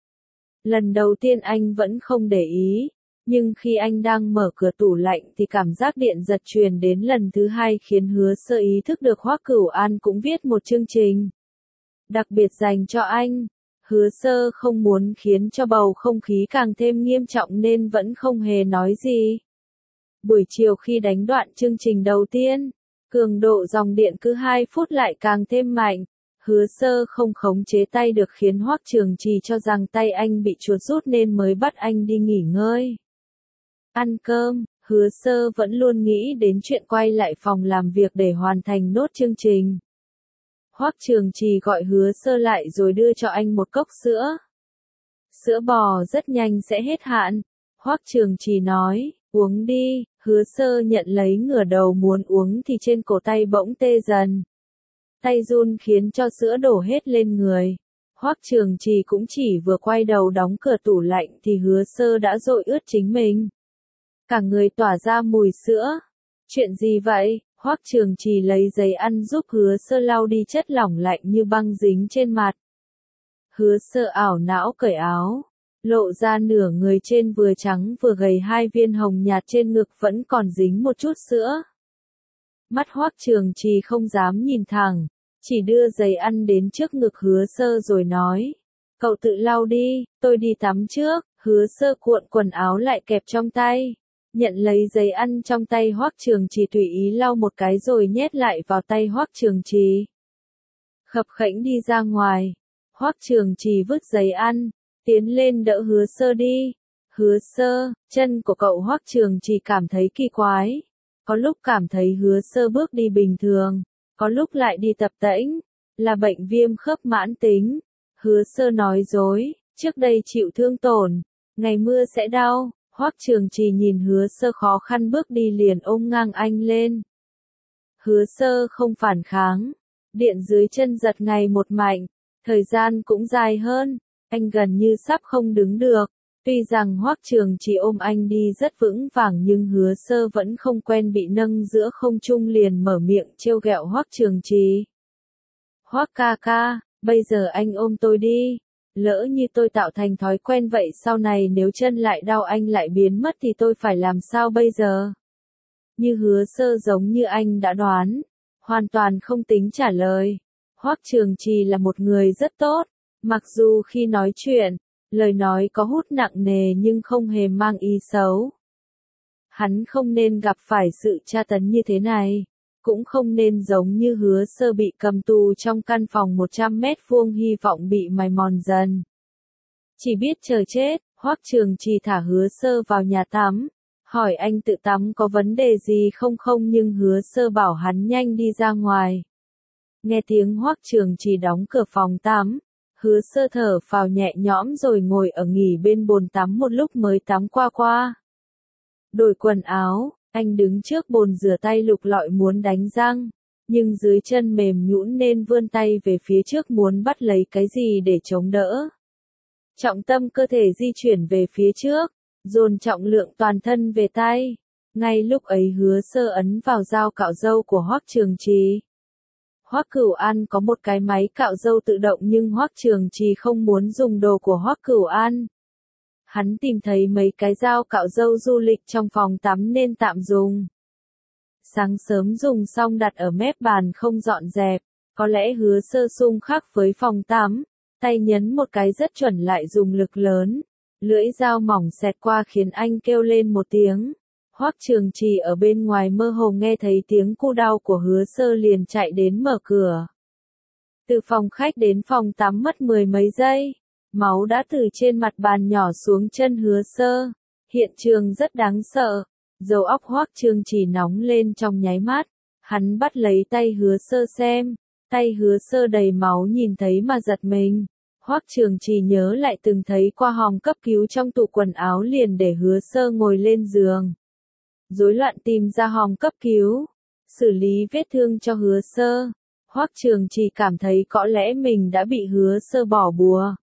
Lần đầu tiên anh vẫn không để ý, nhưng khi anh đang mở cửa tủ lạnh thì cảm giác điện giật truyền đến lần thứ hai khiến Hứa Sơ ý thức được Hoắc Cửu An cũng viết một chương trình đặc biệt dành cho anh. Hứa Sơ không muốn khiến cho bầu không khí càng thêm nghiêm trọng nên vẫn không hề nói gì. Buổi chiều khi đánh đoạn chương trình đầu tiên, cường độ dòng điện cứ hai phút lại càng thêm mạnh. Hứa Sơ không khống chế tay được khiến Hoắc Trường Trì cho rằng tay anh bị chuột rút nên mới bắt anh đi nghỉ ngơi. Ăn cơm, Hứa Sơ vẫn luôn nghĩ đến chuyện quay lại phòng làm việc để hoàn thành nốt chương trình. Hoắc Trường Trì gọi Hứa Sơ lại rồi đưa cho anh một cốc sữa. Sữa bò rất nhanh sẽ hết hạn. Hoắc Trường Trì nói, uống đi. Hứa Sơ nhận lấy ngửa đầu muốn uống thì trên cổ tay bỗng tê dần. Tay run khiến cho sữa đổ hết lên người. Hoắc Trường Trì cũng chỉ vừa quay đầu đóng cửa tủ lạnh thì Hứa Sơ đã dội ướt chính mình. Cả người tỏa ra mùi sữa. Chuyện gì vậy? Hoắc Trường Trì lấy giấy ăn giúp Hứa Sơ lau đi chất lỏng lạnh như băng dính trên mặt. Hứa Sơ ảo não cởi áo, lộ ra nửa người trên vừa trắng vừa gầy, hai viên hồng nhạt trên ngực vẫn còn dính một chút sữa. Mắt Hoắc Trường Trì không dám nhìn thẳng, chỉ đưa giấy ăn đến trước ngực Hứa Sơ rồi nói, cậu tự lau đi, tôi đi tắm trước. Hứa Sơ cuộn quần áo lại kẹp trong tay, nhận lấy giấy ăn trong tay Hoắc Trường Trì tùy ý lau một cái rồi nhét lại vào tay Hoắc Trường Trì. Khập khẽnh đi ra ngoài, Hoắc Trường Trì vứt giấy ăn, tiến lên đỡ Hứa Sơ đi. Hứa Sơ, chân của cậu Hoắc Trường Trì cảm thấy kỳ quái. Có lúc cảm thấy Hứa Sơ bước đi bình thường, có lúc lại đi tập tễnh, là bệnh viêm khớp mãn tính. Hứa Sơ nói dối, trước đây chịu thương tổn, ngày mưa sẽ đau. Hoắc Trường Trì nhìn Hứa Sơ khó khăn bước đi liền ôm ngang anh lên. Hứa Sơ không phản kháng, điện dưới chân giật ngày một mạnh, thời gian cũng dài hơn, anh gần như sắp không đứng được. Tuy rằng Hoắc Trường Trì ôm anh đi rất vững vàng nhưng Hứa Sơ vẫn không quen bị nâng giữa không trung liền mở miệng trêu ghẹo Hoắc Trường Trì. Hoắc ca ca, bây giờ anh ôm tôi đi. Lỡ như tôi tạo thành thói quen vậy sau này nếu chân lại đau anh lại biến mất thì tôi phải làm sao bây giờ? Như Hứa Sơ giống như anh đã đoán, hoàn toàn không tính trả lời. Hoắc Trường Trì là một người rất tốt, mặc dù khi nói chuyện, lời nói có hút nặng nề nhưng không hề mang ý xấu. Hắn không nên gặp phải sự tra tấn như thế này, cũng không nên giống như Hứa Sơ bị cầm tù trong căn phòng một trăm mét vuông hy vọng bị mài mòn dần. Chỉ biết chờ chết, Hoắc Trường Trì thả Hứa Sơ vào nhà tắm, hỏi anh tự tắm có vấn đề gì không không nhưng Hứa Sơ bảo hắn nhanh đi ra ngoài. Nghe tiếng Hoắc Trường Trì đóng cửa phòng tắm, Hứa Sơ thở phào nhẹ nhõm rồi ngồi ở nghỉ bên bồn tắm một lúc mới tắm qua qua. Đổi quần áo, anh đứng trước bồn rửa tay lục lọi muốn đánh răng, nhưng dưới chân mềm nhũn nên vươn tay về phía trước muốn bắt lấy cái gì để chống đỡ. Trọng tâm cơ thể di chuyển về phía trước, dồn trọng lượng toàn thân về tay. Ngay lúc ấy Hứa Sơ ấn vào dao cạo râu của Hoắc Trường Trì. Hoắc Cửu An có một cái máy cạo râu tự động nhưng Hoắc Trường Trì không muốn dùng đồ của Hoắc Cửu An. Hắn tìm thấy mấy cái dao cạo râu du lịch trong phòng tắm nên tạm dùng. Sáng sớm dùng xong đặt ở mép bàn không dọn dẹp, có lẽ Hứa Sơ xung khắc với phòng tắm, tay nhấn một cái rất chuẩn lại dùng lực lớn, lưỡi dao mỏng xẹt qua khiến anh kêu lên một tiếng. Hoắc Trường Trì ở bên ngoài mơ hồ nghe thấy tiếng cu đau của Hứa Sơ liền chạy đến mở cửa. Từ phòng khách đến phòng tắm mất mười mấy giây, máu đã từ trên mặt bàn nhỏ xuống chân Hứa Sơ. Hiện trường rất đáng sợ, đầu óc Hoắc Trường Trì nóng lên trong nháy mắt, hắn bắt lấy tay Hứa Sơ xem, tay Hứa Sơ đầy máu nhìn thấy mà giật mình. Hoắc Trường Trì nhớ lại từng thấy qua hòm cấp cứu trong tủ quần áo liền để Hứa Sơ ngồi lên giường. Rối loạn tìm ra hòm cấp cứu, xử lý vết thương cho Hứa Sơ. Hoắc Trường Trì cảm thấy có lẽ mình đã bị Hứa Sơ bỏ bùa.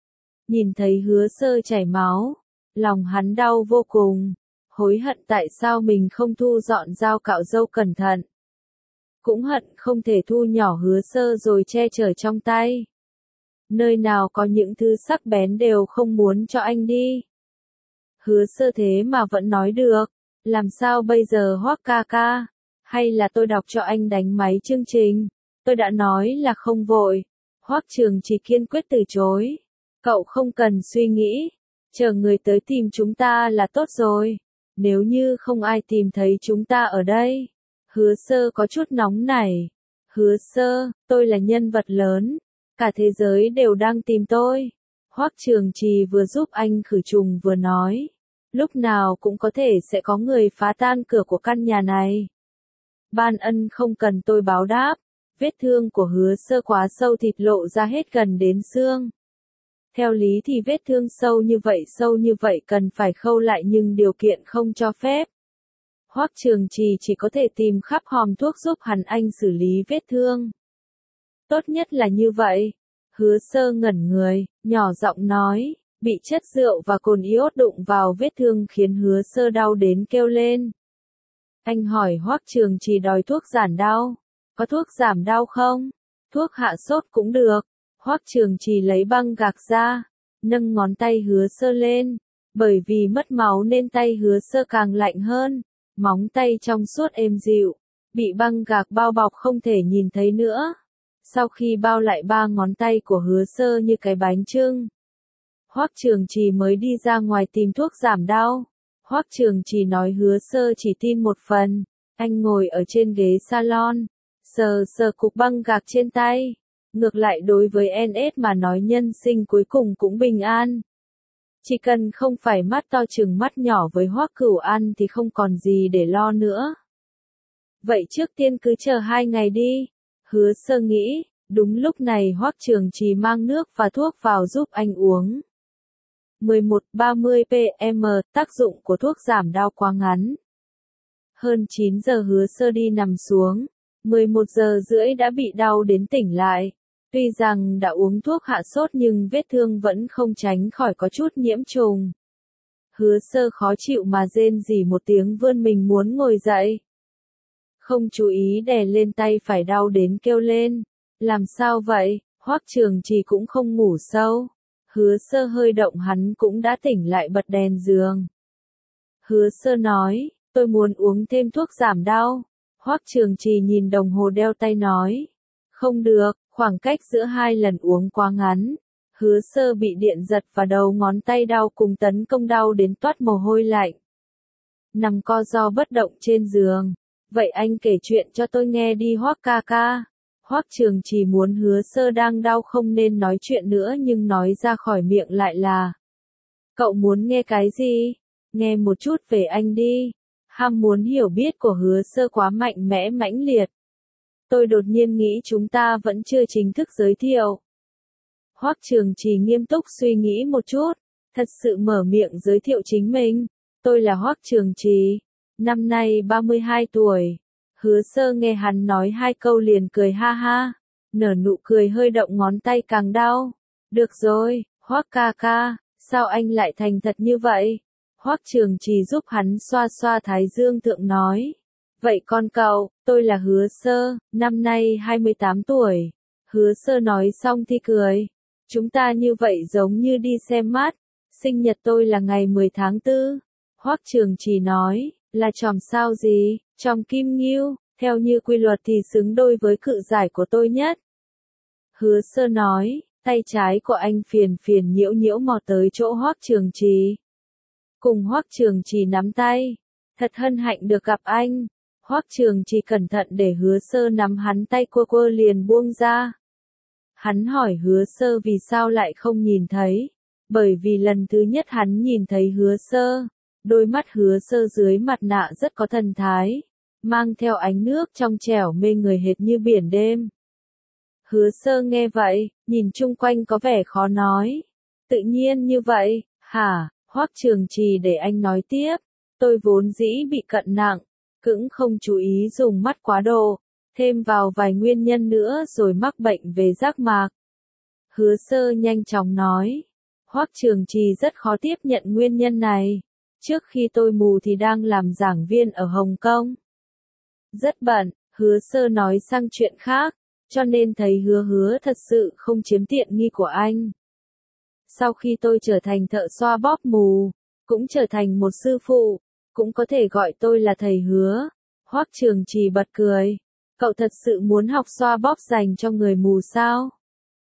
Nhìn thấy Hứa Sơ chảy máu, lòng hắn đau vô cùng, hối hận tại sao mình không thu dọn dao cạo râu cẩn thận. Cũng hận không thể thu nhỏ Hứa Sơ rồi che chở trong tay. Nơi nào có những thứ sắc bén đều không muốn cho anh đi. Hứa Sơ thế mà vẫn nói được, làm sao bây giờ Hoắc ca ca, hay là tôi đọc cho anh đánh máy chương trình, tôi đã nói là không vội. Hoắc Trường Trì kiên quyết từ chối, cậu không cần suy nghĩ, chờ người tới tìm chúng ta là tốt rồi, nếu như không ai tìm thấy chúng ta ở đây. Hứa Sơ có chút nóng nảy, Hứa Sơ, tôi là nhân vật lớn, cả thế giới đều đang tìm tôi. Hoắc Trường Trì vừa giúp anh khử trùng vừa nói, lúc nào cũng có thể sẽ có người phá tan cửa của căn nhà này. Ban ân không cần tôi báo đáp, vết thương của Hứa Sơ quá sâu thịt lộ ra hết gần đến xương. Theo lý thì vết thương sâu như vậy sâu như vậy cần phải khâu lại nhưng điều kiện không cho phép. Hoắc Trường Trì chỉ có thể tìm khắp hòm thuốc giúp hắn anh xử lý vết thương. Tốt nhất là như vậy. Hứa Sơ ngẩn người, nhỏ giọng nói, bị chất rượu và cồn iốt đụng vào vết thương khiến Hứa Sơ đau đến kêu lên. Anh hỏi Hoắc Trường Trì đòi thuốc giảm đau. Có thuốc giảm đau không? Thuốc hạ sốt cũng được. Hoắc Trường Trì lấy băng gạc ra, nâng ngón tay Hứa Sơ lên. Bởi vì mất máu nên tay Hứa Sơ càng lạnh hơn. Móng tay trong suốt êm dịu, bị băng gạc bao bọc không thể nhìn thấy nữa. Sau khi bao lại ba ngón tay của Hứa Sơ như cái bánh chưng, Hoắc Trường Trì mới đi ra ngoài tìm thuốc giảm đau. Hoắc Trường Trì nói Hứa Sơ chỉ tin một phần. Anh ngồi ở trên ghế salon, sờ sờ cục băng gạc trên tay. Ngược lại đối với en ét mà nói nhân sinh cuối cùng cũng bình an. Chỉ cần không phải mắt to chừng mắt nhỏ với Hoắc Cửu An thì không còn gì để lo nữa. Vậy trước tiên cứ chờ hai ngày đi. Hứa Sơ nghĩ, đúng lúc này Hoắc Trường Trì mang nước và thuốc vào giúp anh uống. mười một ba mươi pi em, tác dụng của thuốc giảm đau quá ngắn. Hơn chín giờ Hứa Sơ đi nằm xuống, mười một giờ rưỡi đã bị đau đến tỉnh lại. Tuy rằng đã uống thuốc hạ sốt nhưng vết thương vẫn không tránh khỏi có chút nhiễm trùng. Hứa Sơ khó chịu mà rên rỉ một tiếng vươn mình muốn ngồi dậy. Không chú ý đè lên tay phải đau đến kêu lên. Làm sao vậy? Hoắc Trường Trì cũng không ngủ sâu. Hứa Sơ hơi động hắn cũng đã tỉnh lại bật đèn giường. Hứa Sơ nói, tôi muốn uống thêm thuốc giảm đau. Hoắc Trường Trì nhìn đồng hồ đeo tay nói. Không được, khoảng cách giữa hai lần uống quá ngắn. Hứa Sơ bị điện giật và đầu ngón tay đau cùng tấn công đau đến toát mồ hôi lạnh. Nằm co ro bất động trên giường. Vậy anh kể chuyện cho tôi nghe đi Hoắc ca ca. Hoắc Trường Trì muốn Hứa Sơ đang đau không nên nói chuyện nữa nhưng nói ra khỏi miệng lại là. Cậu muốn nghe cái gì? Nghe một chút về anh đi. Ham muốn hiểu biết của Hứa Sơ quá mạnh mẽ mãnh liệt. Tôi đột nhiên nghĩ chúng ta vẫn chưa chính thức giới thiệu. Hoắc Trường Trì nghiêm túc suy nghĩ một chút, thật sự mở miệng giới thiệu chính mình. Tôi là Hoắc Trường Trì, năm nay ba mươi hai tuổi. Hứa Sơ nghe hắn nói hai câu liền cười ha ha, nở nụ cười hơi động ngón tay càng đau. Được rồi, Hoắc ca ca, sao anh lại thành thật như vậy? Hoắc Trường Trì giúp hắn xoa xoa thái dương thượng nói. Vậy con cậu, tôi là Hứa Sơ, năm nay hai mươi tám tuổi. Hứa Sơ nói xong thì cười. Chúng ta như vậy giống như đi xem mắt. Sinh nhật tôi là ngày mười tháng tư. Hoắc Trường Trì nói, là chòm sao gì? Chòm kim ngưu, theo như quy luật thì xứng đôi với cự giải của tôi nhất. Hứa Sơ nói, tay trái của anh phiền phiền nhiễu nhiễu mò tới chỗ Hoắc Trường Trì. Cùng Hoắc Trường Trì nắm tay. Thật hân hạnh được gặp anh. Hoắc Trường Trì cẩn thận để Hứa Sơ nắm hắn tay quơ quơ liền buông ra. Hắn hỏi Hứa Sơ vì sao lại không nhìn thấy. Bởi vì lần thứ nhất hắn nhìn thấy Hứa Sơ. Đôi mắt Hứa Sơ dưới mặt nạ rất có thần thái. Mang theo ánh nước trong trẻo mê người hệt như biển đêm. Hứa Sơ nghe vậy, nhìn chung quanh có vẻ khó nói. Tự nhiên như vậy, hả? Hoắc Trường Trì để anh nói tiếp. Tôi vốn dĩ bị cận nặng. Cũng không chú ý dùng mắt quá độ, thêm vào vài nguyên nhân nữa rồi mắc bệnh về giác mạc. Hứa Sơ nhanh chóng nói, Hoắc Trường Trì rất khó tiếp nhận nguyên nhân này. Trước khi tôi mù thì đang làm giảng viên ở Hồng Kông. Rất bận, Hứa Sơ nói sang chuyện khác, cho nên thấy hứa hứa thật sự không chiếm tiện nghi của anh. Sau khi tôi trở thành thợ xoa bóp mù, cũng trở thành một sư phụ. Cũng có thể gọi tôi là thầy Hứa. Hoắc Trường Trì bật cười. Cậu thật sự muốn học xoa bóp dành cho người mù sao?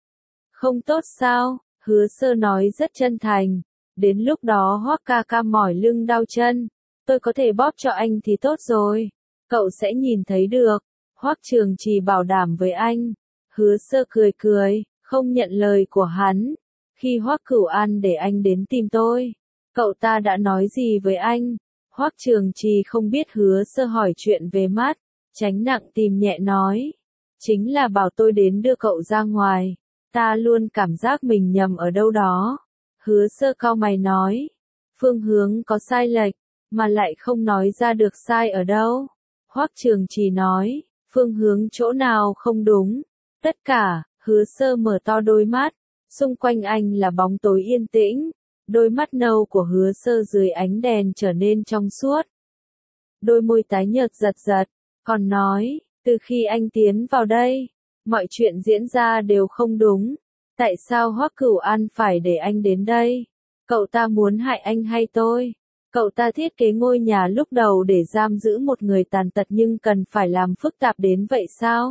Không tốt sao? Hứa Sơ nói rất chân thành. Đến lúc đó Hoắc ca ca mỏi lưng đau chân. Tôi có thể bóp cho anh thì tốt rồi. Cậu sẽ nhìn thấy được. Hoắc Trường Trì bảo đảm với anh. Hứa Sơ cười cười, không nhận lời của hắn. Khi Hoắc Cửu An để anh đến tìm tôi, cậu ta đã nói gì với anh? Hoắc Trường Trì không biết Hứa Sơ hỏi chuyện về mắt, tránh nặng tìm nhẹ nói. Chính là bảo tôi đến đưa cậu ra ngoài. Ta luôn cảm giác mình nhầm ở đâu đó. Hứa Sơ cau mày nói. Phương hướng có sai lệch, mà lại không nói ra được sai ở đâu. Hoắc Trường Trì nói, phương hướng chỗ nào không đúng. Tất cả, Hứa Sơ mở to đôi mắt. Xung quanh anh là bóng tối yên tĩnh. Đôi mắt nâu của Hứa Sơ dưới ánh đèn trở nên trong suốt. Đôi môi tái nhợt giật giật, còn nói, từ khi anh tiến vào đây, mọi chuyện diễn ra đều không đúng. Tại sao Hoắc Cửu An phải để anh đến đây? Cậu ta muốn hại anh hay tôi? Cậu ta thiết kế ngôi nhà lúc đầu để giam giữ một người tàn tật nhưng cần phải làm phức tạp đến vậy sao?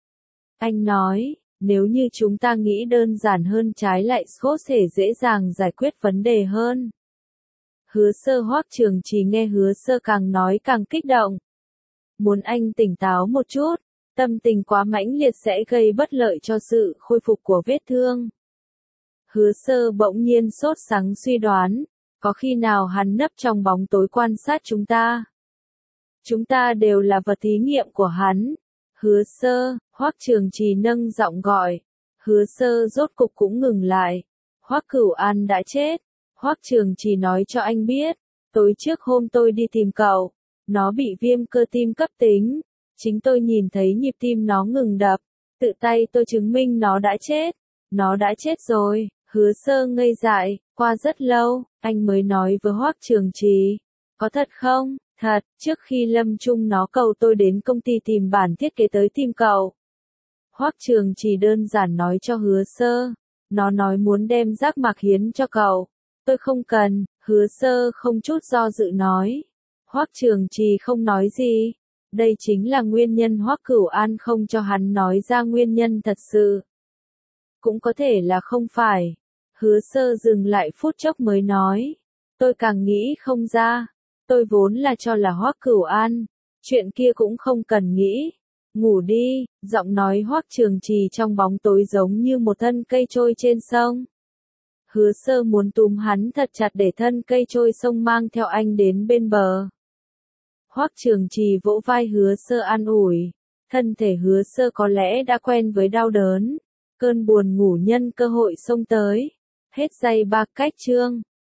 Anh nói, nếu như chúng ta nghĩ đơn giản hơn trái lại có thể dễ dàng giải quyết vấn đề hơn. Hứa Sơ Hoắc Trường Trì nghe Hứa Sơ càng nói càng kích động. Muốn anh tỉnh táo một chút, Tâm tình quá mãnh liệt sẽ gây bất lợi cho sự khôi phục của vết thương. Hứa Sơ bỗng nhiên sốt sắng suy đoán, có khi nào hắn nấp trong bóng tối quan sát chúng ta? Chúng ta đều là vật thí nghiệm của hắn. Hứa Sơ, Hoắc Trường Trì nâng giọng gọi. Hứa Sơ rốt cục cũng ngừng lại. Hoắc Cửu An đã chết. Hoắc Trường Trì nói cho anh biết, tối trước hôm tôi đi tìm cậu, nó bị viêm cơ tim cấp tính. Chính tôi nhìn thấy nhịp tim nó ngừng đập, tự tay tôi chứng minh nó đã chết. Nó đã chết rồi. Hứa Sơ ngây dại, qua rất lâu, anh mới nói với Hoắc Trường Trì. Có thật không? Thật, trước khi lâm chung nó cầu tôi đến công ty tìm bản thiết kế tới tìm cậu. Hoắc Trường Trì đơn giản nói cho Hứa Sơ. Nó nói muốn đem giác mạc hiến cho cậu. Tôi không cần, Hứa Sơ không chút do dự nói. Hoắc Trường Trì không nói gì. Đây chính là nguyên nhân Hoắc Cửu An không cho hắn nói ra nguyên nhân thật sự. Cũng có thể là không phải. Hứa Sơ dừng lại phút chốc mới nói. Tôi càng nghĩ không ra. Tôi vốn là cho là Hoắc Cửu An. Chuyện kia cũng không cần nghĩ. Ngủ đi, giọng nói Hoắc Trường Trì trong bóng tối giống như một thân cây trôi trên sông. Hứa Sơ muốn túm hắn thật chặt để thân cây trôi sông mang theo anh đến bên bờ. Hoắc Trường Trì vỗ vai Hứa Sơ an ủi. Thân thể Hứa Sơ có lẽ đã quen với đau đớn. Cơn buồn ngủ nhân cơ hội xông tới. Hết giây ba cách chương.